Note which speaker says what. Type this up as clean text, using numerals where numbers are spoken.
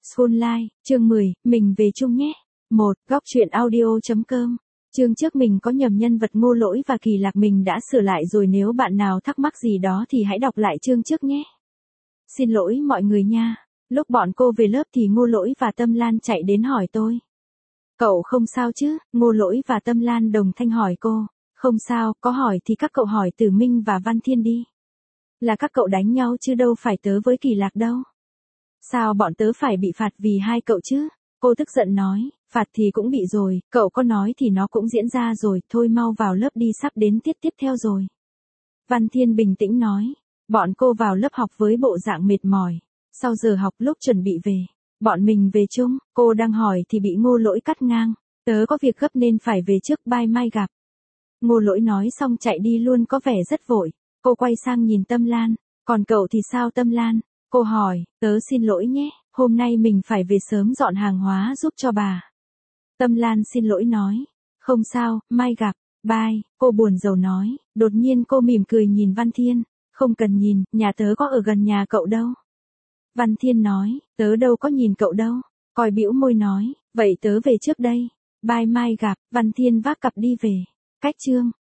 Speaker 1: School Life, chương 10, mình về chung nhé. 1. Góc truyện audio.com. Chương trước mình có nhầm nhân vật Ngô Lỗi và Kỳ Lạc, mình đã sửa lại rồi, nếu bạn nào thắc mắc gì đó thì hãy đọc lại chương trước nhé. Xin lỗi mọi người nha. Lúc bọn cô về lớp thì Ngô Lỗi và Tâm Lan chạy đến hỏi tôi. Cậu không sao chứ? Ngô Lỗi và Tâm Lan đồng thanh hỏi cô. Không sao, có hỏi thì các cậu hỏi Tử Minh và Văn Thiên đi. Là các cậu đánh nhau chứ đâu phải tớ với Kỳ Lạc đâu. Sao bọn tớ phải bị phạt vì hai cậu chứ? Cô tức giận nói, phạt thì cũng bị rồi, cậu có nói thì nó cũng diễn ra rồi, thôi mau vào lớp đi, sắp đến tiết tiếp theo rồi. Văn Thiên bình tĩnh nói, bọn cô vào lớp học với bộ dạng mệt mỏi. Sau giờ học lúc chuẩn bị về, bọn mình về chung, cô đang hỏi thì bị Ngô Lỗi cắt ngang. Tớ có việc gấp nên phải về trước, bye mai gặp. Ngô Lỗi nói xong chạy đi luôn, có vẻ rất vội. Cô quay sang nhìn Tâm Lan, còn cậu thì sao Tâm Lan? Cô hỏi, tớ xin lỗi nhé, hôm nay mình phải về sớm dọn hàng hóa giúp cho bà. Tâm Lan xin lỗi nói, không sao, mai gặp, bye, cô buồn rầu nói, đột nhiên cô mỉm cười nhìn Văn Thiên, không cần nhìn, nhà tớ có ở gần nhà cậu đâu. Văn Thiên nói, tớ đâu có nhìn cậu đâu, coi bĩu môi nói, vậy tớ về trước đây, bye mai gặp, Văn Thiên vác cặp đi về. Cách chương